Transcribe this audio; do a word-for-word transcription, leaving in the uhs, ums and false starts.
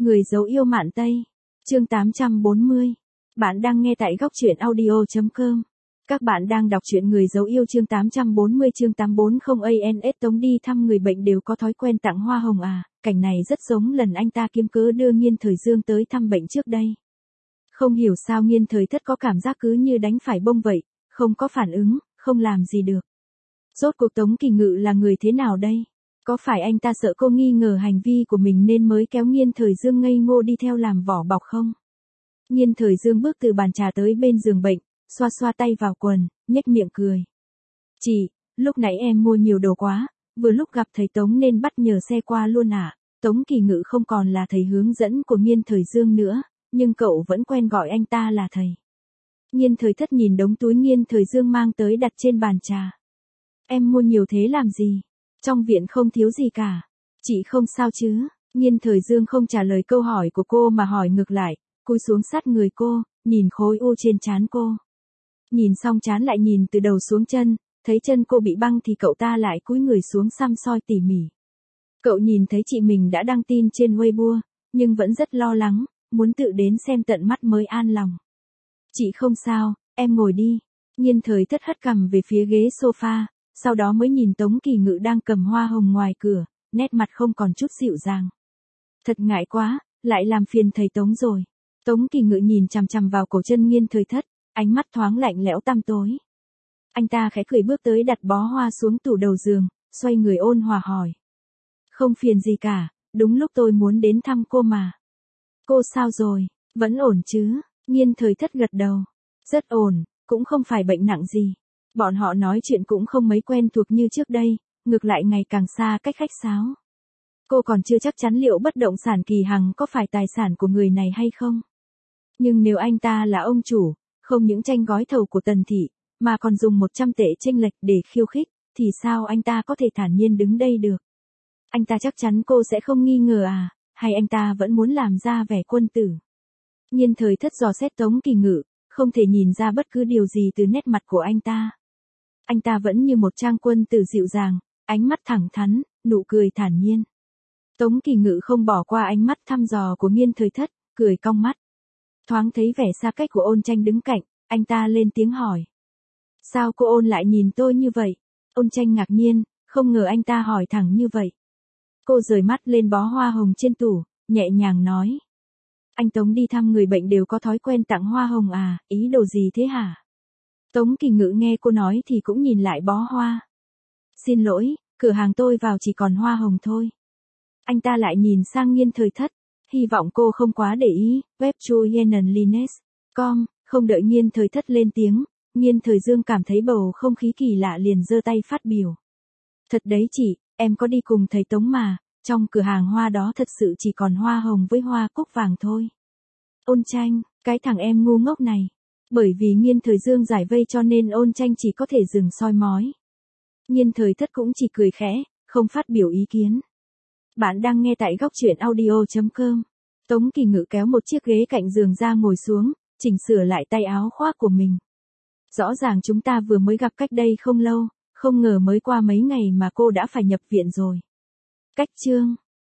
Người dấu yêu Mạn Tây. Chương tám trăm bốn mươi. Bạn đang nghe tại góc truyện audio chấm com. Các bạn đang đọc truyện Người dấu yêu chương tám trăm bốn mươi chương tám trăm bốn mươi A N S Tống đi thăm người bệnh đều có thói quen tặng hoa hồng à, cảnh này rất giống lần anh ta kiếm cớ đưa Nghiên Thời Dương tới thăm bệnh trước đây. Không hiểu sao Nghiên Thời Thất có cảm giác cứ như đánh phải bông vậy, không có phản ứng, không làm gì được. Rốt cuộc Tống Kỳ Ngự là người thế nào đây? Có phải anh ta sợ cô nghi ngờ hành vi của mình nên mới kéo Nghiên Thời Dương ngây ngô đi theo làm vỏ bọc không? Nghiên Thời Dương bước từ bàn trà tới bên giường bệnh, xoa xoa tay vào quần, nhếch miệng cười. Chị, lúc nãy em mua nhiều đồ quá, vừa lúc gặp thầy Tống nên bắt nhờ xe qua luôn ạ. À. Tống Kỳ Ngự không còn là thầy hướng dẫn của Nghiên Thời Dương nữa, nhưng cậu vẫn quen gọi anh ta là thầy. Nghiên Thời Thất nhìn đống túi Nghiên Thời Dương mang tới đặt trên bàn trà. Em mua nhiều thế làm gì? Trong viện không thiếu gì cả. Chị không sao chứ? Nghiên Thời Dương không trả lời câu hỏi của cô mà hỏi ngược lại, cúi xuống sát người cô, nhìn khối u trên trán cô. Nhìn xong trán lại nhìn từ đầu xuống chân, thấy chân cô bị băng thì cậu ta lại cúi người xuống xăm soi tỉ mỉ. Cậu nhìn thấy chị mình đã đăng tin trên Weibo, nhưng vẫn rất lo lắng, muốn tự đến xem tận mắt mới an lòng. Chị không sao, em ngồi đi. Nghiên Thời Thất hất cằm về phía ghế sofa, sau đó mới nhìn Tống Kỳ Ngự đang cầm hoa hồng ngoài cửa, nét mặt không còn chút dịu dàng. Thật ngại quá, lại làm phiền thầy Tống rồi. Tống Kỳ Ngự nhìn chằm chằm vào cổ chân Nghiên Thời Thất, ánh mắt thoáng lạnh lẽo tăm tối. Anh ta khẽ cười bước tới đặt bó hoa xuống tủ đầu giường, xoay người ôn hòa hỏi. Không phiền gì cả, đúng lúc tôi muốn đến thăm cô mà. Cô sao rồi, vẫn ổn chứ? Nghiên Thời Thất gật đầu. Rất ổn, cũng không phải bệnh nặng gì. Bọn họ nói chuyện cũng không mấy quen thuộc như trước đây, ngược lại ngày càng xa cách khách sáo. Cô còn chưa chắc chắn liệu bất động sản Kỳ Hằng có phải tài sản của người này hay không. Nhưng nếu anh ta là ông chủ, không những tranh gói thầu của Tần Thị, mà còn dùng một trăm tệ chênh lệch để khiêu khích, thì sao anh ta có thể thản nhiên đứng đây được? Anh ta chắc chắn cô sẽ không nghi ngờ à, hay anh ta vẫn muốn làm ra vẻ quân tử? Nghiên Thời Thất dò xét Tống Kỳ Ngự, không thể nhìn ra bất cứ điều gì từ nét mặt của anh ta. Anh ta vẫn như một trang quân tử dịu dàng, ánh mắt thẳng thắn, nụ cười thản nhiên. Tống Kỳ Ngự không bỏ qua ánh mắt thăm dò của Nghiên Thời Thất, cười cong mắt. Thoáng thấy vẻ xa cách của Ôn Tranh đứng cạnh, anh ta lên tiếng hỏi. Sao cô Ôn lại nhìn tôi như vậy? Ôn Tranh ngạc nhiên, không ngờ anh ta hỏi thẳng như vậy. Cô rời mắt lên bó hoa hồng trên tủ, nhẹ nhàng nói. Anh Tống đi thăm người bệnh đều có thói quen tặng hoa hồng à, ý đồ gì thế hả? Tống Kỳ Ngự nghe cô nói thì cũng nhìn lại bó hoa. Xin lỗi, cửa hàng tôi vào chỉ còn hoa hồng thôi. Anh ta lại nhìn sang Nghiên Thời Thất, hy vọng cô không quá để ý, web chuyenenlines chấm com, không đợi Nghiên Thời Thất lên tiếng, Nghiên Thời Dương cảm thấy bầu không khí kỳ lạ liền giơ tay phát biểu. Thật đấy chị, em có đi cùng thầy Tống mà, trong cửa hàng hoa đó thật sự chỉ còn hoa hồng với hoa cúc vàng thôi. Ôn Tranh, cái thằng em ngu ngốc này. Bởi vì Nghiên Thời Dương giải vây cho nên Ôn Tranh chỉ có thể dừng soi mói. Nghiên Thời Thất cũng chỉ cười khẽ, không phát biểu ý kiến. Bạn đang nghe tại góc truyện audio chấm com. Tống Kỳ Ngự kéo một chiếc ghế cạnh giường ra ngồi xuống, chỉnh sửa lại tay áo khoác của mình. Rõ ràng chúng ta vừa mới gặp cách đây không lâu, không ngờ mới qua mấy ngày mà cô đã phải nhập viện rồi. Cách chương.